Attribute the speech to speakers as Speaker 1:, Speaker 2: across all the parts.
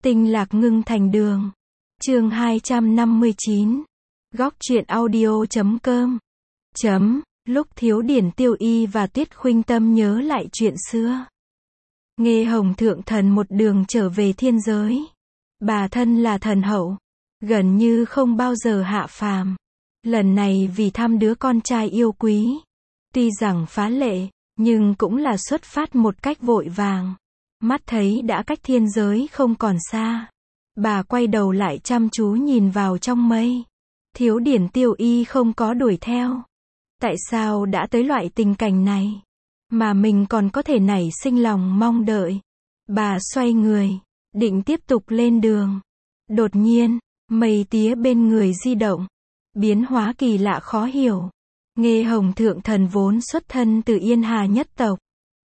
Speaker 1: Tinh lạc ngưng thành đường. Chương 259. Góc truyện audio.com. Lúc Thiếu Điển Tiêu Y và Tuyết Khuynh Tâm nhớ lại chuyện xưa. Nghê Hồng Thượng Thần một đường trở về thiên giới. Bà thân là thần hậu, gần như không bao giờ hạ phàm. Lần này vì thăm đứa con trai yêu quý, tuy rằng phá lệ, nhưng cũng là xuất phát một cách vội vàng. Mắt thấy đã cách thiên giới không còn xa, bà quay đầu lại chăm chú nhìn vào trong mây. Thiếu Điển Tiêu Y không có đuổi theo. Tại sao đã tới loại tình cảnh này mà mình còn có thể nảy sinh lòng mong đợi? Bà xoay người, định tiếp tục lên đường. Đột nhiên, mây tía bên người di động, biến hóa kỳ lạ khó hiểu. Nghê Hồng Thượng Thần vốn xuất thân từ Yên Hà nhất tộc.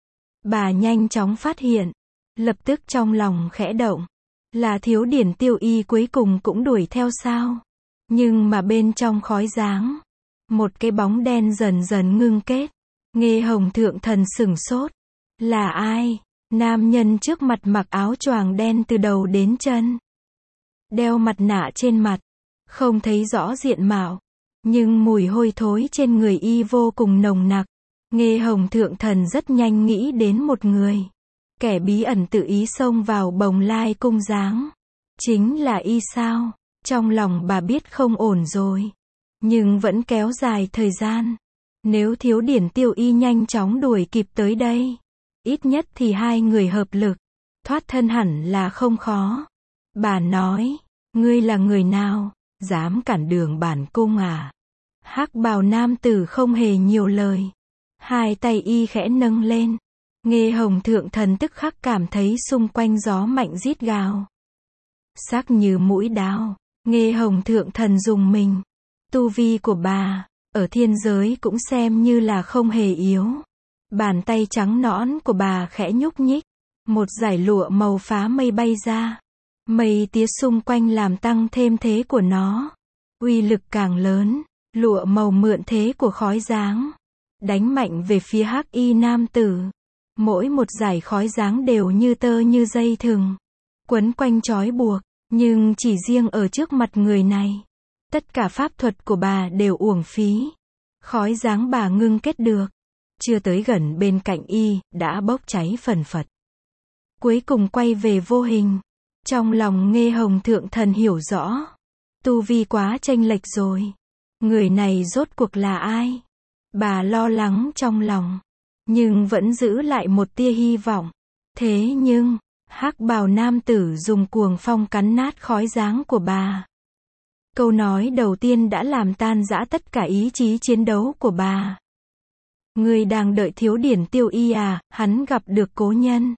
Speaker 1: Bà nhanh chóng phát hiện, lập tức trong lòng khẽ động, là Thiếu Điển Tiêu Y cuối cùng cũng đuổi theo sao? Nhưng mà bên trong khói dáng, một cái bóng đen dần dần ngưng kết. Nghê Hồng Thượng Thần sửng sốt. Là ai? Nam nhân trước mặt mặc áo choàng đen từ đầu đến chân, đeo mặt nạ trên mặt, không thấy rõ diện mạo, nhưng mùi hôi thối trên người y vô cùng nồng nặc. Nghê Hồng Thượng Thần rất nhanh nghĩ đến một người, kẻ bí ẩn tự ý xông vào Bồng Lai cung giáng. Chính là y sao? Trong lòng bà biết không ổn rồi, nhưng vẫn kéo dài thời gian. Nếu Thiếu Điển Tiêu Y nhanh chóng đuổi kịp tới đây, ít nhất thì hai người hợp lực, thoát thân hẳn là không khó. Bà nói, ngươi là người nào, dám cản đường bản cung à? Hắc bào nam tử không hề nhiều lời, hai tay y khẽ nâng lên. Nghê Hồng Thượng Thần tức khắc cảm thấy xung quanh gió mạnh rít gào, sắc như mũi đao. Nghê Hồng Thượng Thần rùng mình. Tu vi của bà ở thiên giới cũng xem như là không hề yếu. Bàn tay trắng nõn của bà khẽ nhúc nhích, một dải lụa màu phá mây bay ra. Mây tía xung quanh làm tăng thêm thế của nó, uy lực càng lớn. Lụa màu mượn thế của khói dáng, đánh mạnh về phía hắc y nam tử. Mỗi một dải khói dáng đều như tơ như dây thừng, quấn quanh trói buộc. Nhưng chỉ riêng ở trước mặt người này, tất cả pháp thuật của bà đều uổng phí. Khói dáng bà ngưng kết được, chưa tới gần bên cạnh y, đã bốc cháy phần phật. Cuối cùng quay về vô hình. Trong lòng Nghê Hồng Thượng Thần hiểu rõ, tu vi quá chênh lệch rồi. Người này rốt cuộc là ai? Bà lo lắng trong lòng, nhưng vẫn giữ lại một tia hy vọng. Thế nhưng, hắc bào nam tử dùng cuồng phong cắn nát khói dáng của bà. Câu nói đầu tiên đã làm tan rã tất cả ý chí chiến đấu của bà. Ngươi đang đợi Thiếu Điển Tiêu Y à? Hắn gặp được cố nhân,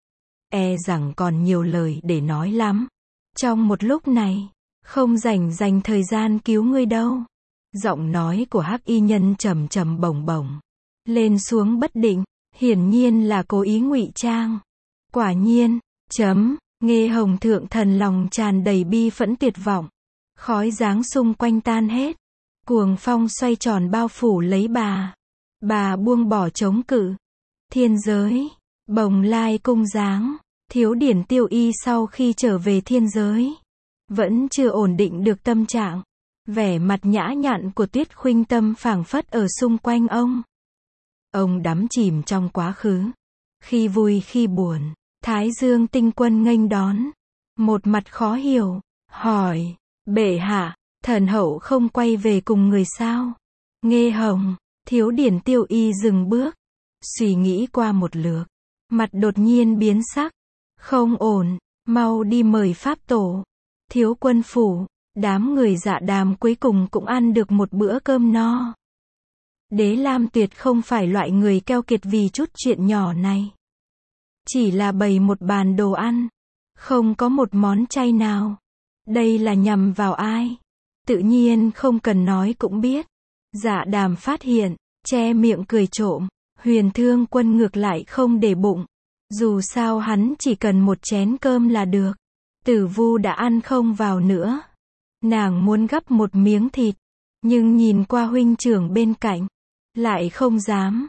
Speaker 1: e rằng còn nhiều lời để nói lắm. Trong một lúc này, không dành thời gian cứu ngươi đâu. Giọng nói của hắc y nhân trầm trầm bổng bổng, lên xuống bất định, hiển nhiên là cố ý ngụy trang. Quả nhiên, Nghê Hồng Thượng Thần lòng tràn đầy bi phẫn tuyệt vọng. Khói dáng xung quanh tan hết, cuồng phong xoay tròn bao phủ lấy bà. Bà buông bỏ chống cự. Thiên giới, Bồng Lai cung giáng. Thiếu Điển Tiêu Y sau khi trở về thiên giới, vẫn chưa ổn định được tâm trạng. Vẻ mặt nhã nhặn của Tuyết Khuynh Tâm phảng phất ở xung quanh ông. Ông đắm chìm trong quá khứ, khi vui khi buồn. Thái Dương Tinh Quân nghênh đón, một mặt khó hiểu, hỏi, bệ hạ, thần hậu không quay về cùng người sao? Nghê Hồng, Thiếu Điển Tiêu Y dừng bước, suy nghĩ qua một lượt, mặt đột nhiên biến sắc. Không ổn, mau đi mời pháp tổ. Thiếu quân phủ, đám người Dạ Đàm cuối cùng cũng ăn được một bữa cơm no. Đế Lam tuyệt không phải loại người keo kiệt vì chút chuyện nhỏ này. Chỉ là bày một bàn đồ ăn, không có một món chay nào. Đây là nhằm vào ai? Tự nhiên không cần nói cũng biết. Dạ Đàm phát hiện, che miệng cười trộm. Huyền Thương Quân ngược lại không để bụng. Dù sao hắn chỉ cần một chén cơm là được. Tử Vu đã ăn không vào nữa. Nàng muốn gắp một miếng thịt, nhưng nhìn qua huynh trưởng bên cạnh, lại không dám.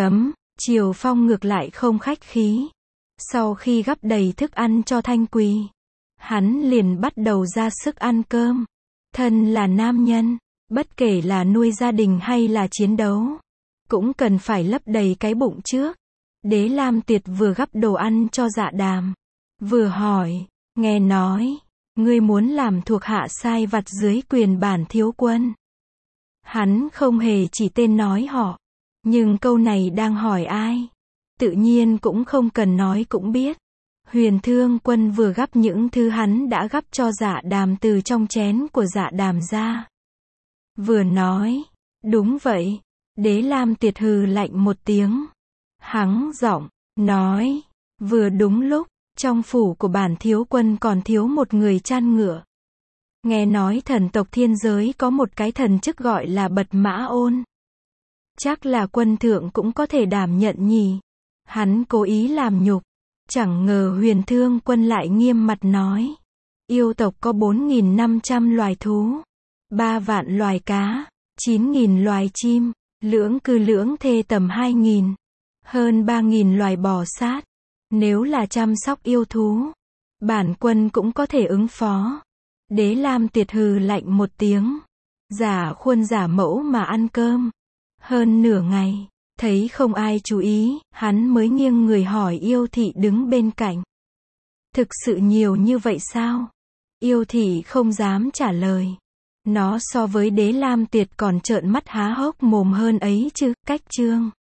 Speaker 1: Triều Phong ngược lại không khách khí. Sau khi gắp đầy thức ăn cho Thanh Quỳ, Hắn liền bắt đầu ra sức ăn cơm. Thân là nam nhân, bất kể là nuôi gia đình hay là chiến đấu, cũng cần phải lấp đầy cái bụng trước. Đế Lam Tiệt vừa gắp đồ ăn cho Dạ Đàm, vừa hỏi, nghe nói, ngươi muốn làm thuộc hạ sai vặt dưới quyền bản thiếu quân. Hắn không hề chỉ tên nói họ, nhưng câu này đang hỏi ai? Tự nhiên cũng không cần nói cũng biết. Huyền Thương Quân vừa gắp những thứ hắn đã gắp cho Dạ Đàm từ trong chén của Dạ Đàm ra. Vừa nói, đúng vậy. Đế Lam Tiệt hừ lạnh một tiếng. Hắng giọng, nói, vừa đúng lúc, trong phủ của bản thiếu quân còn thiếu một người chăn ngựa. Nghe nói thần tộc thiên giới có một cái thần chức gọi là Bật Mã Ôn. Chắc là quân thượng cũng có thể đảm nhận nhỉ. Hắn cố ý làm nhục. Chẳng ngờ Huyền Thương Quân lại nghiêm mặt nói. Yêu tộc có 4.500 loài thú, 3 vạn loài cá, 9.000 loài chim, lưỡng cư lưỡng thê tầm 2.000, hơn 3.000 loài bò sát. Nếu là chăm sóc yêu thú, bản quân cũng có thể ứng phó. Đế Lam Tiệt hừ lạnh một tiếng. Giả khuôn giả mẫu mà ăn cơm. Hơn nửa ngày, thấy không ai chú ý, hắn mới nghiêng người hỏi Yêu Thị đứng bên cạnh. Thực sự nhiều như vậy sao? Yêu Thị không dám trả lời. Nó so với Đế Lam Tiệt còn trợn mắt há hốc mồm hơn ấy chứ. Cách chương